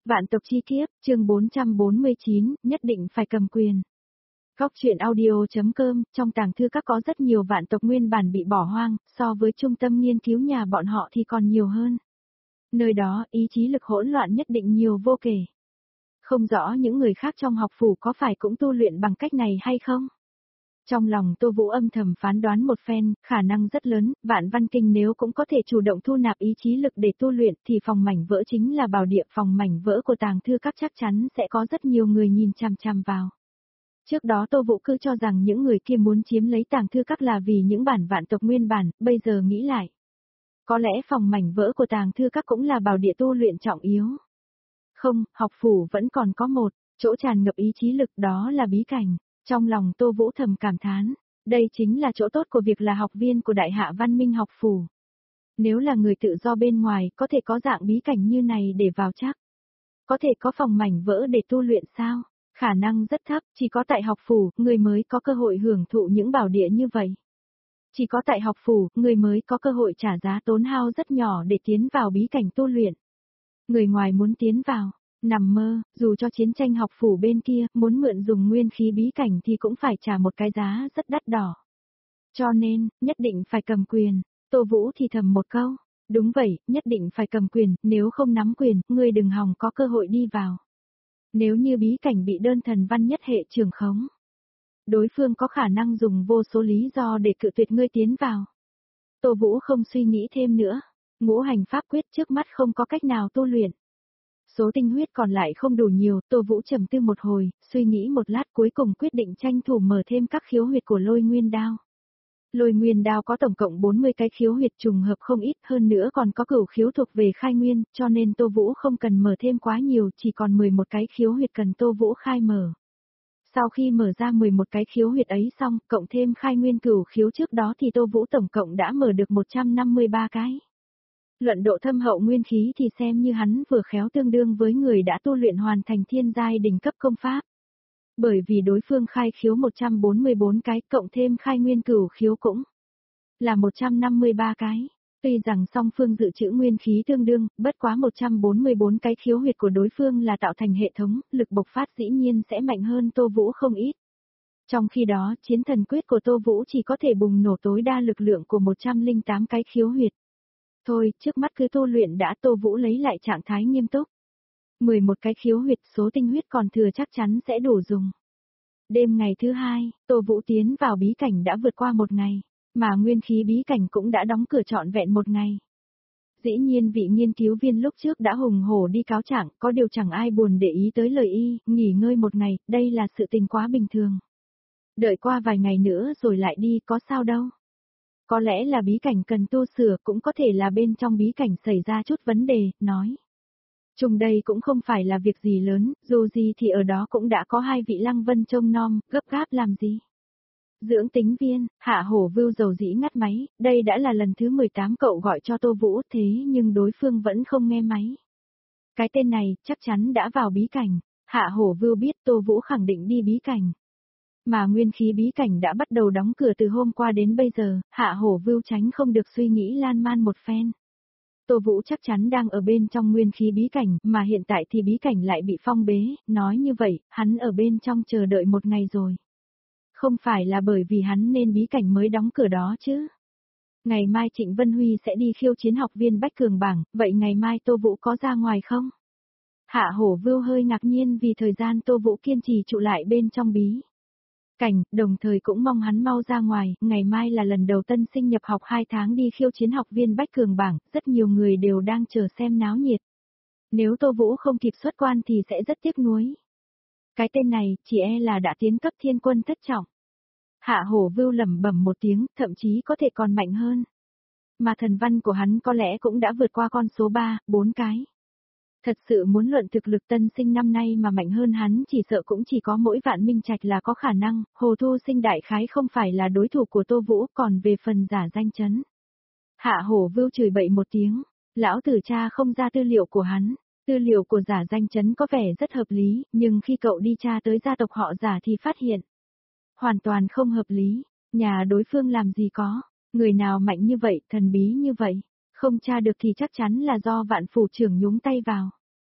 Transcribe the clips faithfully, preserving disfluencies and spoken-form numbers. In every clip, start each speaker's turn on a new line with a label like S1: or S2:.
S1: Vạn tộc chi kiếp, chương bốn trăm bốn mươi chín, nhất định phải cầm quyền. Góc truyện audio.com, trong tàng thư các có rất nhiều vạn tộc nguyên bản bị bỏ hoang, so với trung tâm nghiên cứu nhà bọn họ thì còn nhiều hơn. Nơi đó, ý chí lực hỗn loạn nhất định nhiều vô kể. Không rõ những người khác trong học phủ có phải cũng tu luyện bằng cách này hay không? Trong lòng Tô Vũ âm thầm phán đoán một phen, khả năng rất lớn, Vạn Văn Kinh nếu cũng có thể chủ động thu nạp ý chí lực để tu luyện thì phòng mảnh vỡ chính là bảo địa, phòng mảnh vỡ của tàng thư các chắc chắn sẽ có rất nhiều người nhìn chằm chằm vào. Trước đó Tô Vũ cứ cho rằng những người kia muốn chiếm lấy tàng thư các là vì những bản vạn tộc nguyên bản, bây giờ nghĩ lại. Có lẽ phòng mảnh vỡ của tàng thư các cũng là bảo địa tu luyện trọng yếu. Không, học phủ vẫn còn có một chỗ tràn ngập ý chí lực, đó là bí cảnh. Trong lòng Tô Vũ thầm cảm thán, đây chính là chỗ tốt của việc là học viên của Đại Hạ Văn Minh học phủ. Nếu là người tự do bên ngoài, có thể có dạng bí cảnh như này để vào chắc. Có thể có phòng mảnh vỡ để tu luyện sao? Khả năng rất thấp, chỉ có tại học phủ, người mới có cơ hội hưởng thụ những bảo địa như vậy. Chỉ có tại học phủ, người mới có cơ hội trả giá tốn hao rất nhỏ để tiến vào bí cảnh tu luyện. Người ngoài muốn tiến vào, nằm mơ, dù cho chiến tranh học phủ bên kia, muốn mượn dùng nguyên khí bí cảnh thì cũng phải trả một cái giá rất đắt đỏ. Cho nên, nhất định phải cầm quyền. Tô Vũ thì thầm một câu, đúng vậy, nhất định phải cầm quyền, nếu không nắm quyền, ngươi đừng hòng có cơ hội đi vào. Nếu như bí cảnh bị đơn thần văn nhất hệ trường khống, đối phương có khả năng dùng vô số lý do để cự tuyệt ngươi tiến vào. Tô Vũ không suy nghĩ thêm nữa, ngũ hành pháp quyết trước mắt không có cách nào tu luyện. Số tinh huyết còn lại không đủ nhiều, Tô Vũ trầm tư một hồi, suy nghĩ một lát cuối cùng quyết định tranh thủ mở thêm các khiếu huyệt của lôi nguyên đao. Lôi nguyên đao có tổng cộng bốn mươi cái khiếu huyệt trùng hợp không ít, hơn nữa còn có cửu khiếu thuộc về khai nguyên, cho nên Tô Vũ không cần mở thêm quá nhiều, chỉ còn mười một cái khiếu huyệt cần Tô Vũ khai mở. Sau khi mở ra mười một cái khiếu huyệt ấy xong, cộng thêm khai nguyên cửu khiếu trước đó thì Tô Vũ tổng cộng đã mở được một trăm năm mươi ba cái. Luận độ thâm hậu nguyên khí thì xem như hắn vừa khéo tương đương với người đã tu luyện hoàn thành thiên giai đỉnh cấp công pháp. Bởi vì đối phương khai khiếu một trăm bốn mươi bốn cái, cộng thêm khai nguyên cửu khiếu cũng là một trăm năm mươi ba cái. Tuy rằng song phương dự trữ nguyên khí tương đương, bất quá một trăm bốn mươi bốn cái khiếu huyệt của đối phương là tạo thành hệ thống, lực bộc phát dĩ nhiên sẽ mạnh hơn Tô Vũ không ít. Trong khi đó, chiến thần quyết của Tô Vũ chỉ có thể bùng nổ tối đa lực lượng của một trăm lẻ tám cái khiếu huyệt. Thôi, trước mắt cứ tu luyện đã. Tô Vũ lấy lại trạng thái nghiêm túc. mười một cái khiếu huyệt, số tinh huyết còn thừa chắc chắn sẽ đủ dùng. Đêm ngày thứ hai, Tô Vũ tiến vào bí cảnh đã vượt qua một ngày, mà nguyên khí bí cảnh cũng đã đóng cửa trọn vẹn một ngày. Dĩ nhiên vị nghiên cứu viên lúc trước đã hùng hổ đi cáo trạng, có điều chẳng ai buồn để ý tới lời y, nghỉ ngơi một ngày, đây là sự tình quá bình thường. Đợi qua vài ngày nữa rồi lại đi có sao đâu. Có lẽ là bí cảnh cần tu sửa, cũng có thể là bên trong bí cảnh xảy ra chút vấn đề, nói. Chung đây cũng không phải là việc gì lớn, dù gì thì ở đó cũng đã có hai vị Lăng Vân trông nom, gấp gáp làm gì. Dưỡng tính viên, Hạ Hổ Vưu dầu dĩ ngắt máy, đây đã là lần thứ mười tám cậu gọi cho Tô Vũ, thế nhưng đối phương vẫn không nghe máy. Cái tên này chắc chắn đã vào bí cảnh. Hạ Hổ Vưu biết Tô Vũ khẳng định đi bí cảnh. Mà nguyên khí bí cảnh đã bắt đầu đóng cửa từ hôm qua đến bây giờ, Hạ Hổ Vưu tránh không được suy nghĩ lan man một phen. Tô Vũ chắc chắn đang ở bên trong nguyên khí bí cảnh, mà hiện tại thì bí cảnh lại bị phong bế, nói như vậy, hắn ở bên trong chờ đợi một ngày rồi. Không phải là bởi vì hắn nên bí cảnh mới đóng cửa đó chứ. Ngày mai Trịnh Vân Huy sẽ đi khiêu chiến học viên Bách Cường bảng, vậy ngày mai Tô Vũ có ra ngoài không? Hạ Hổ Vưu hơi ngạc nhiên vì thời gian Tô Vũ kiên trì trụ lại bên trong bí cảnh, đồng thời cũng mong hắn mau ra ngoài, ngày mai là lần đầu tân sinh nhập học hai tháng đi khiêu chiến học viên Bách Cường bảng, rất nhiều người đều đang chờ xem náo nhiệt. Nếu Tô Vũ không kịp xuất quan thì sẽ rất tiếc nuối. Cái tên này, chỉ e là đã tiến cấp thiên quân thất trọng. Hạ Hổ Vưu lẩm bẩm một tiếng, thậm chí có thể còn mạnh hơn. Mà thần văn của hắn có lẽ cũng đã vượt qua con số ba, bốn cái. Thật sự muốn luận thực lực tân sinh năm nay mà mạnh hơn hắn chỉ sợ cũng chỉ có mỗi Vạn Minh Trạch là có khả năng, Hồ Thu Sinh đại khái không phải là đối thủ của Tô Vũ, còn về phần giả danh chấn. Hạ Hổ Vưu chửi bậy một tiếng, lão tử cha không ra tư liệu của hắn, tư liệu của giả danh chấn có vẻ rất hợp lý, nhưng khi cậu đi tra tới gia tộc họ giả thì phát hiện. Hoàn toàn không hợp lý, nhà đối phương làm gì có, người nào mạnh như vậy, thần bí như vậy. Không tra được thì chắc chắn là do Vạn phủ trưởng nhúng tay vào.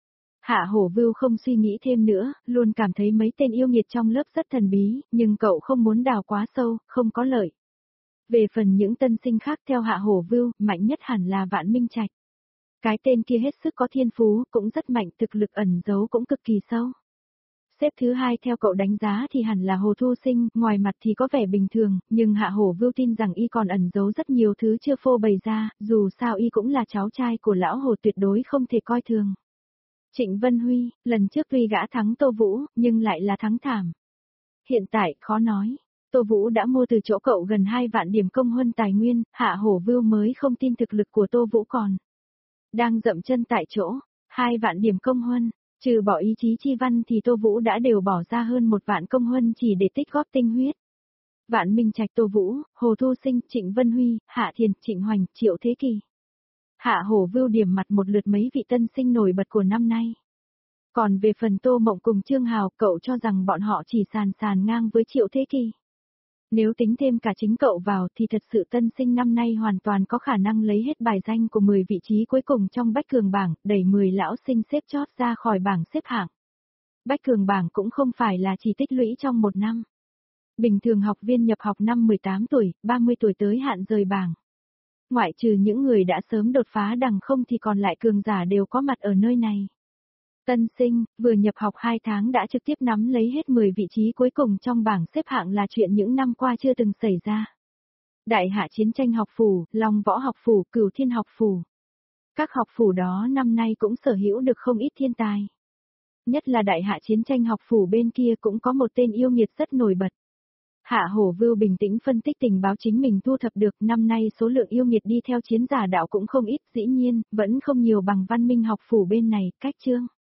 S1: Hạ Hổ Vưu không suy nghĩ thêm nữa, luôn cảm thấy mấy tên yêu nghiệt trong lớp rất thần bí, nhưng cậu không muốn đào quá sâu, không có lợi. Về phần những tân sinh khác theo Hạ Hổ Vưu, mạnh nhất hẳn là Vạn Minh Trạch. Cái tên kia hết sức có thiên phú, cũng rất mạnh, thực lực ẩn giấu cũng cực kỳ sâu. Xếp thứ hai theo cậu đánh giá thì hẳn là Hồ Thu Sinh, ngoài mặt thì có vẻ bình thường, nhưng Hạ Hổ Vưu tin rằng y còn ẩn giấu rất nhiều thứ chưa phô bày ra, dù sao y cũng là cháu trai của lão Hồ tuyệt đối không thể coi thường. Trịnh Vân Huy, lần trước tuy gã thắng Tô Vũ, nhưng lại là thắng thảm. Hiện tại, khó nói. Tô Vũ đã mua từ chỗ cậu gần hai vạn điểm công huân tài nguyên, Hạ Hổ Vưu mới không tin thực lực của Tô Vũ còn. Đang dậm chân tại chỗ, hai vạn điểm công huân, trừ bỏ ý chí chi văn thì Tô Vũ đã đều bỏ ra hơn một vạn công huân chỉ để tích góp tinh huyết. Vạn Minh Trạch, Tô Vũ, Hồ Thu Sinh, Trịnh Vân Huy, Hạ Thiền, Trịnh Hoành, Triệu Thế Kỳ. Hạ Hổ Vưu điểm mặt một lượt mấy vị tân sinh nổi bật của năm nay. Còn về phần Tô Mộng cùng Trương Hào, cậu cho rằng bọn họ chỉ sàn sàn ngang với Triệu Thế Kỳ. Nếu tính thêm cả chính cậu vào thì thật sự tân sinh năm nay hoàn toàn có khả năng lấy hết bài danh của mười vị trí cuối cùng trong Bách Cường bảng, đẩy mười lão sinh xếp chót ra khỏi bảng xếp hạng. Bách Cường bảng cũng không phải là chỉ tích lũy trong một năm. Bình thường học viên nhập học năm mười tám tuổi, ba mươi tuổi tới hạn rời bảng. Ngoại trừ những người đã sớm đột phá đằng không thì còn lại cường giả đều có mặt ở nơi này. Tân sinh, vừa nhập học hai tháng đã trực tiếp nắm lấy hết mười vị trí cuối cùng trong bảng xếp hạng là chuyện những năm qua chưa từng xảy ra. Đại Hạ Chiến Tranh học phủ, Long Võ học phủ, Cửu Thiên học phủ. Các học phủ đó năm nay cũng sở hữu được không ít thiên tài. Nhất là Đại Hạ Chiến Tranh học phủ bên kia cũng có một tên yêu nghiệt rất nổi bật. Hạ Hổ Vưu bình tĩnh phân tích tình báo chính mình thu thập được, năm nay số lượng yêu nghiệt đi theo chiến giả đạo cũng không ít, dĩ nhiên, vẫn không nhiều bằng Văn Minh học phủ bên này, cách chương.